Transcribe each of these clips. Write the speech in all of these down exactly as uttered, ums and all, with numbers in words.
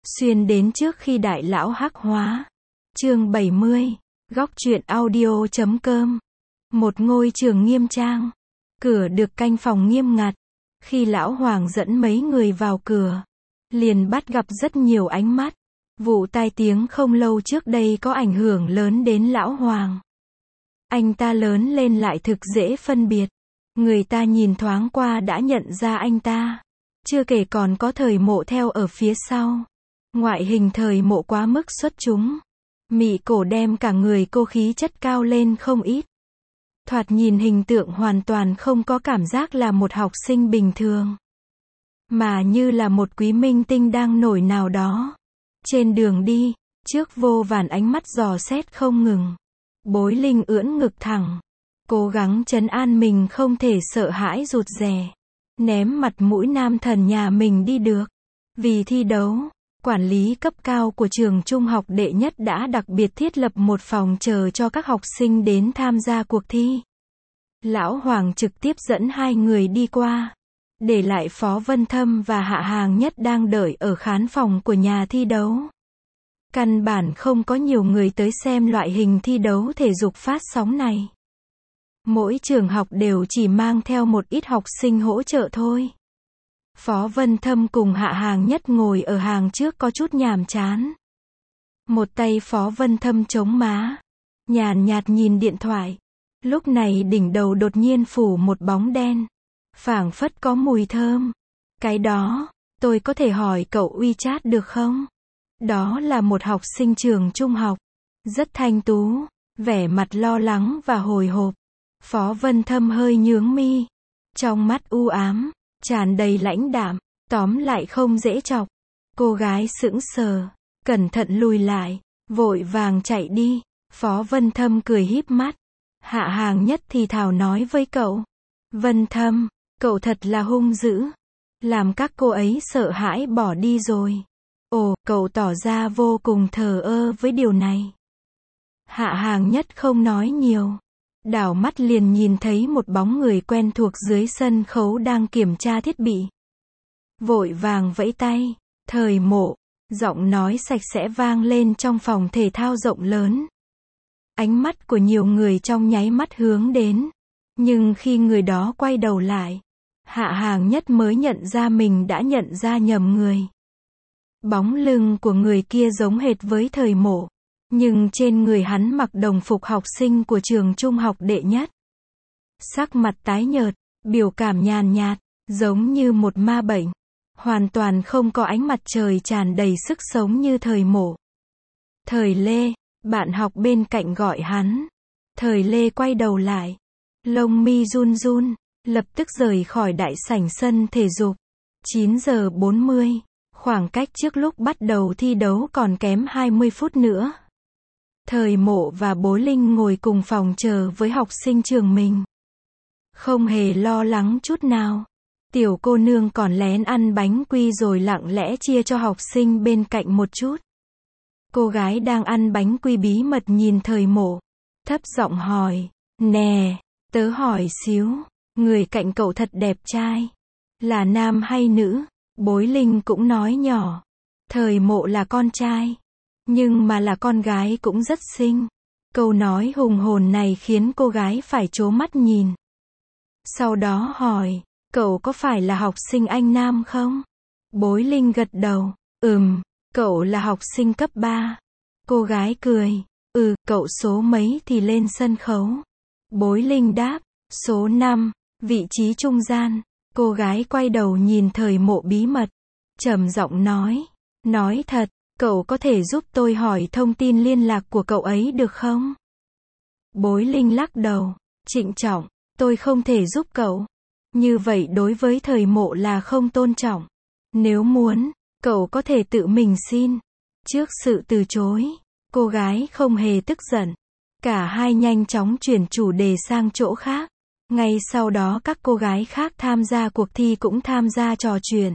Xuyên đến trước khi đại lão hắc hóa. Chương bảy mươi. Góc truyện audio chấm com. Một ngôi trường nghiêm trang. Cửa được canh phòng nghiêm ngặt. Khi lão Hoàng dẫn mấy người vào cửa, liền bắt gặp rất nhiều ánh mắt. Vụ tai tiếng không lâu trước đây có ảnh hưởng lớn đến lão Hoàng. Anh ta lớn lên lại thực dễ phân biệt. Người ta nhìn thoáng qua đã nhận ra anh ta. Chưa kể còn có Thời Mộ theo ở phía sau. Ngoại hình Thời Mộ quá mức xuất chúng. Mị cổ đem cả người cô khí chất cao lên không ít. Thoạt nhìn hình tượng hoàn toàn không có cảm giác là một học sinh bình thường, mà như là một quý minh tinh đang nổi nào đó. Trên đường đi, trước vô vàn ánh mắt dò xét không ngừng. Bối Linh ưỡn ngực thẳng, cố gắng trấn an mình không thể sợ hãi rụt rè, ném mặt mũi nam thần nhà mình đi được. Vì thi đấu, quản lý cấp cao của trường trung học đệ nhất đã đặc biệt thiết lập một phòng chờ cho các học sinh đến tham gia cuộc thi. Lão Hoàng trực tiếp dẫn hai người đi qua, để lại Phó Vân Thâm và Hạ Hàng Nhất đang đợi ở khán phòng của nhà thi đấu. Căn bản không có nhiều người tới xem loại hình thi đấu thể dục phát sóng này. Mỗi trường học đều chỉ mang theo một ít học sinh hỗ trợ thôi. Phó Vân Thâm cùng Hạ Hàng Nhất ngồi ở hàng trước có chút nhàm chán. Một tay Phó Vân Thâm chống má, nhàn nhạt nhìn điện thoại. Lúc này đỉnh đầu đột nhiên phủ một bóng đen, phảng phất có mùi thơm. Cái đó, tôi có thể hỏi cậu WeChat được không? Đó là một học sinh trường trung học, rất thanh tú, vẻ mặt lo lắng và hồi hộp. Phó Vân Thâm hơi nhướng mi, trong mắt u ám, tràn đầy lãnh đạm, tóm lại không dễ chọc. Cô gái sững sờ, cẩn thận lùi lại, vội vàng chạy đi. Phó Vân Thâm cười híp mắt. Hạ Hàng Nhất thì thào nói với cậu, Vân Thâm, cậu thật là hung dữ, làm các cô ấy sợ hãi bỏ đi rồi. Ồ, cậu tỏ ra vô cùng thờ ơ với điều này. Hạ Hàng Nhất không nói nhiều, đảo mắt liền nhìn thấy một bóng người quen thuộc dưới sân khấu đang kiểm tra thiết bị. Vội vàng vẫy tay, Thời Mộ, giọng nói sạch sẽ vang lên trong phòng thể thao rộng lớn. Ánh mắt của nhiều người trong nháy mắt hướng đến, nhưng khi người đó quay đầu lại, Hạ Hàng Nhất mới nhận ra mình đã nhận ra nhầm người. Bóng lưng của người kia giống hệt với Thời Mộ, nhưng trên người hắn mặc đồng phục học sinh của trường trung học đệ nhất. Sắc mặt tái nhợt, biểu cảm nhàn nhạt, giống như một ma bệnh, hoàn toàn không có ánh mặt trời tràn đầy sức sống như Thời Mộ. Thời Lê, bạn học bên cạnh gọi hắn. Thời Lê quay đầu lại, lông mi run run, lập tức rời khỏi đại sảnh sân thể dục. chín giờ bốn mươi, khoảng cách trước lúc bắt đầu thi đấu còn kém hai mươi phút nữa. Thời Mộ và Bối Linh ngồi cùng phòng chờ với học sinh trường mình, không hề lo lắng chút nào. Tiểu cô nương còn lén ăn bánh quy rồi lặng lẽ chia cho học sinh bên cạnh một chút. Cô gái đang ăn bánh quy bí mật nhìn Thời Mộ, thấp giọng hỏi, nè, tớ hỏi xíu, người cạnh cậu thật đẹp trai, là nam hay nữ? Bối Linh cũng nói nhỏ, Thời Mộ là con trai, nhưng mà là con gái cũng rất xinh. Câu nói hùng hồn này khiến cô gái phải trố mắt nhìn. Sau đó hỏi, cậu có phải là học sinh Anh Nam không? Bối Linh gật đầu, ừm. Cậu là học sinh cấp ba. Cô gái cười, ừ, cậu số mấy thì lên sân khấu? Bối Linh đáp, số năm, vị trí trung gian. Cô gái quay đầu nhìn Thời Mộ bí mật, trầm giọng nói, nói thật, cậu có thể giúp tôi hỏi thông tin liên lạc của cậu ấy được không? Bối Linh lắc đầu, trịnh trọng, tôi không thể giúp cậu. Như vậy đối với Thời Mộ là không tôn trọng. Nếu muốn, cậu có thể tự mình xin. Trước sự từ chối, cô gái không hề tức giận. Cả hai nhanh chóng chuyển chủ đề sang chỗ khác. Ngay sau đó các cô gái khác tham gia cuộc thi cũng tham gia trò chuyện.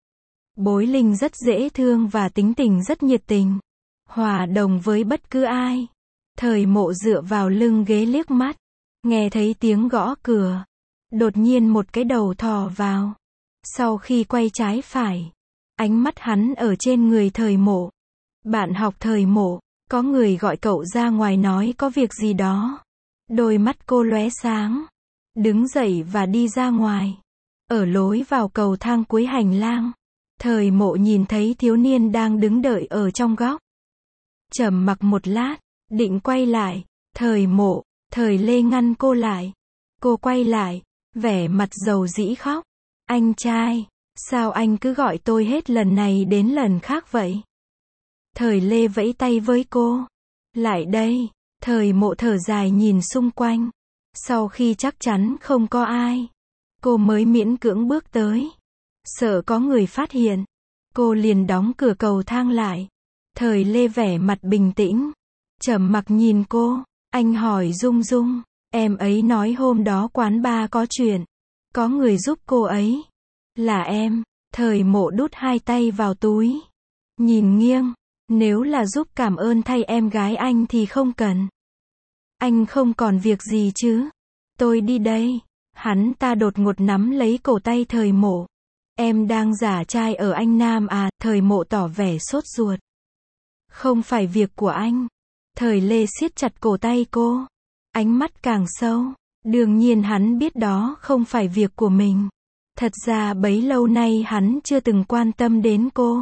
Bối Linh rất dễ thương và tính tình rất nhiệt tình, hòa đồng với bất cứ ai. Thời Mộ dựa vào lưng ghế liếc mắt, nghe thấy tiếng gõ cửa. Đột nhiên một cái đầu thò vào. Sau khi quay trái phải, Ánh mắt hắn ở trên người Thời Mộ. Bạn học Thời Mộ, có người gọi cậu ra ngoài nói có việc gì đó. Đôi mắt cô lóe sáng. Đứng dậy và đi ra ngoài. Ở lối vào cầu thang cuối hành lang, Thời Mộ nhìn thấy thiếu niên đang đứng đợi ở trong góc. Trầm mặc một lát, định quay lại. Thời Mộ, Thời Lê ngăn cô lại. Cô quay lại, vẻ mặt dầu dĩ khóc. Anh trai, sao anh cứ gọi tôi hết lần này đến lần khác vậy? Thời Lê vẫy tay với cô. Lại đây. Thời Mộ thở dài nhìn xung quanh. Sau khi chắc chắn không có ai, cô mới miễn cưỡng bước tới. Sợ có người phát hiện, cô liền đóng cửa cầu thang lại. Thời Lê vẻ mặt bình tĩnh, trầm mặc nhìn cô. Anh hỏi Dung Dung, em ấy nói hôm đó quán bar có chuyện, có người giúp cô ấy. Là em. Thời Mộ đút hai tay vào túi, nhìn nghiêng. Nếu là giúp cảm ơn thay em gái anh thì không cần. Anh không còn việc gì chứ? Tôi đi đây. Hắn ta đột ngột nắm lấy cổ tay Thời Mộ. Em đang giả trai ở anh Nam à? Thời Mộ tỏ vẻ sốt ruột. Không phải việc của anh. Thời Lê siết chặt cổ tay cô. Ánh mắt càng sâu. Đương nhiên hắn biết đó không phải việc của mình. Thật ra bấy lâu nay hắn chưa từng quan tâm đến cô.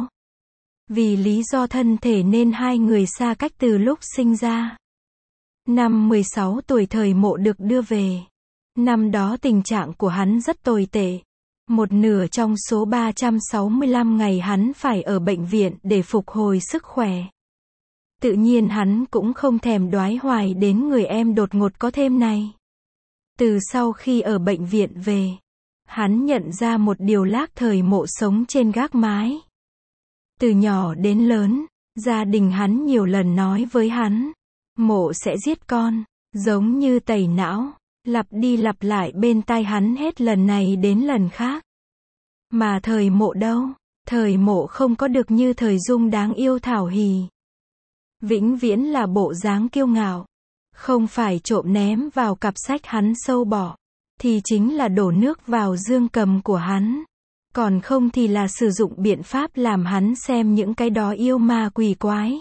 Vì lý do thân thể nên hai người xa cách từ lúc sinh ra. Năm mười sáu tuổi Thời Mộ được đưa về. Năm đó tình trạng của hắn rất tồi tệ. Một nửa trong số ba trăm sáu mươi lăm ngày hắn phải ở bệnh viện để phục hồi sức khỏe. Tự nhiên hắn cũng không thèm đoái hoài đến người em đột ngột có thêm này. Từ sau khi ở bệnh viện về, hắn nhận ra một điều lác Thời Mộ sống trên gác mái. Từ nhỏ đến lớn, gia đình hắn nhiều lần nói với hắn, Mộ sẽ giết con, giống như tẩy não, lặp đi lặp lại bên tai hắn hết lần này đến lần khác. Mà Thời Mộ đâu? Thời Mộ không có được như Thời Dung đáng yêu thảo hỉ. Vĩnh viễn là bộ dáng kiêu ngạo. Không phải trộm ném vào cặp sách hắn sâu bỏ, thì chính là đổ nước vào dương cầm của hắn. Còn không thì là sử dụng biện pháp làm hắn xem những cái đó yêu ma quỷ quái.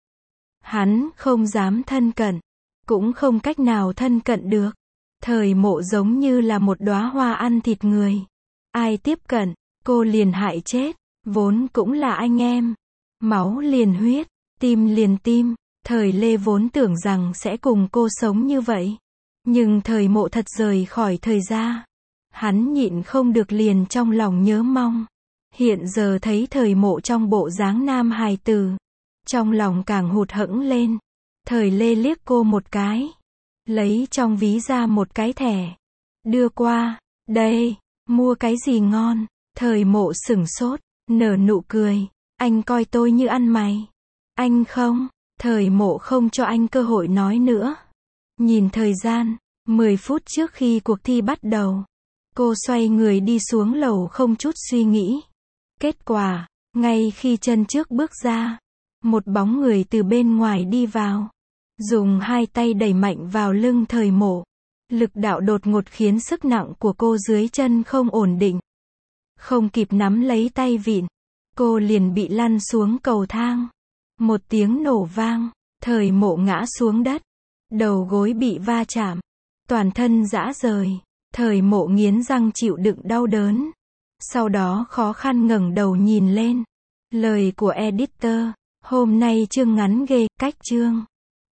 Hắn không dám thân cận, cũng không cách nào thân cận được. Thời Mộ giống như là một đóa hoa ăn thịt người. Ai tiếp cận, cô liền hại chết. Vốn cũng là anh em. Máu liền huyết, tim liền tim. Thời Lê vốn tưởng rằng sẽ cùng cô sống như vậy. Nhưng Thời Mộ thật rời khỏi thời gia. Hắn nhịn không được liền trong lòng nhớ mong. Hiện giờ thấy Thời Mộ trong bộ dáng nam hài tử, trong lòng càng hụt hẫng lên. Thời Lê liếc cô một cái, lấy trong ví ra một cái thẻ, đưa qua. Đây, mua cái gì ngon? Thời Mộ sửng sốt, nở nụ cười. Anh coi tôi như ăn mày. Anh không. Thời Mộ không cho anh cơ hội nói nữa. Nhìn thời gian, mười phút trước khi cuộc thi bắt đầu, cô xoay người đi xuống lầu không chút suy nghĩ. Kết quả, ngay khi chân trước bước ra, một bóng người từ bên ngoài đi vào, dùng hai tay đẩy mạnh vào lưng Thời Mộ. Lực đạo đột ngột khiến sức nặng của cô dưới chân không ổn định. Không kịp nắm lấy tay vịn, cô liền bị lăn xuống cầu thang. Một tiếng nổ vang, Thời Mộ ngã xuống đất, đầu gối bị va chạm, toàn thân rã rời. Thời Mộ nghiến răng chịu đựng đau đớn, sau đó khó khăn ngẩng đầu nhìn lên. Lời của editor, hôm nay chương ngắn ghê, cách chương